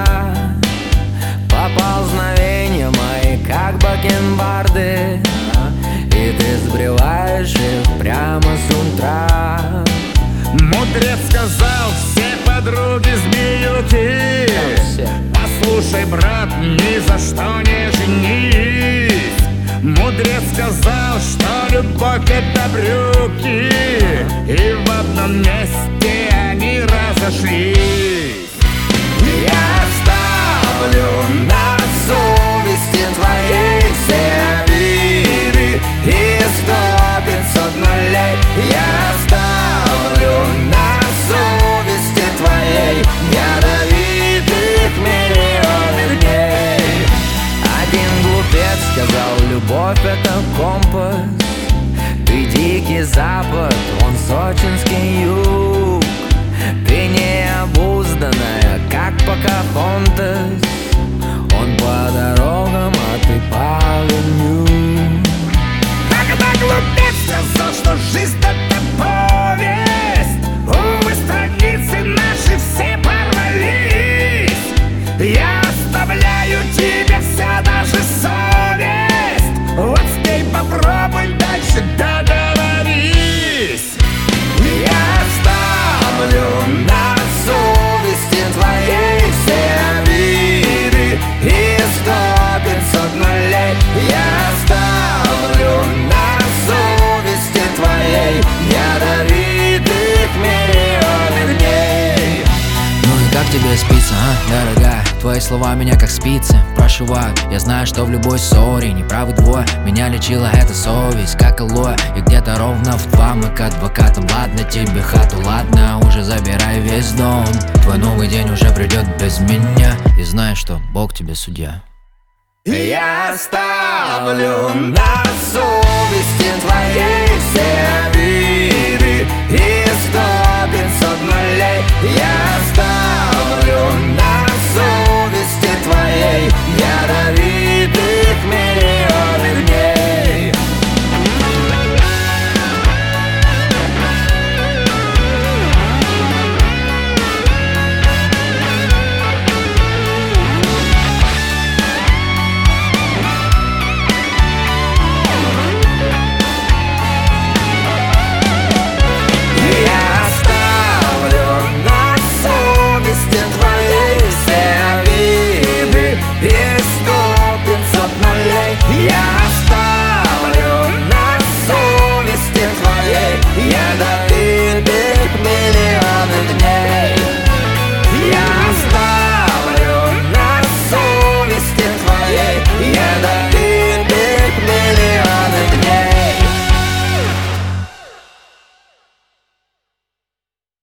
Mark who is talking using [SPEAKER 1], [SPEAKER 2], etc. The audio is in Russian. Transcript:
[SPEAKER 1] Поползновения мои, как бакенбарды, и ты сбриваешь их прямо с утра.
[SPEAKER 2] Мудрец сказал, все подруги змеюки. Послушай, брат, ни за что не женись. Мудрец сказал, что любовь — это брюки, и в одном месте они разошлись.
[SPEAKER 1] Я оставлю на совести твоей все обиды и 100-500 нулей. Я оставлю на совести твоей ядовитых миллионы дней. Один глупец сказал, любовь — это компас. Ты дикий запад, он сочинский юг. Ты необузданная, как Покахонтас. Он по дорогам, а ты по огню.
[SPEAKER 2] Когда глупец сказал, что жизнь — это повесть, увы, страницы наши все порвались. Я оставляю тебе вся, даже совесть. Вот с ней попробуй дальше договорись.
[SPEAKER 1] Я оставлю на совести твоей все обиды и 100-500 нулей. Я оставлю на совести твоей ядовитых миллионы дней.
[SPEAKER 3] Ну и как тебе спится, а, дорогая? Твои слова меня как спицы прошивают. Я знаю, что в любой ссоре неправы двое. Меня лечила эта совесть, как алоэ. И где-то ровно в 2 мы к адвокатам. Ладно тебе хату, ладно, уже забирай весь дом. Твой новый день уже придет без меня. И знай, что Бог тебе судья.
[SPEAKER 1] Я оставлю на совести твоей все обиды и 100-500 нулей. Я оставлю на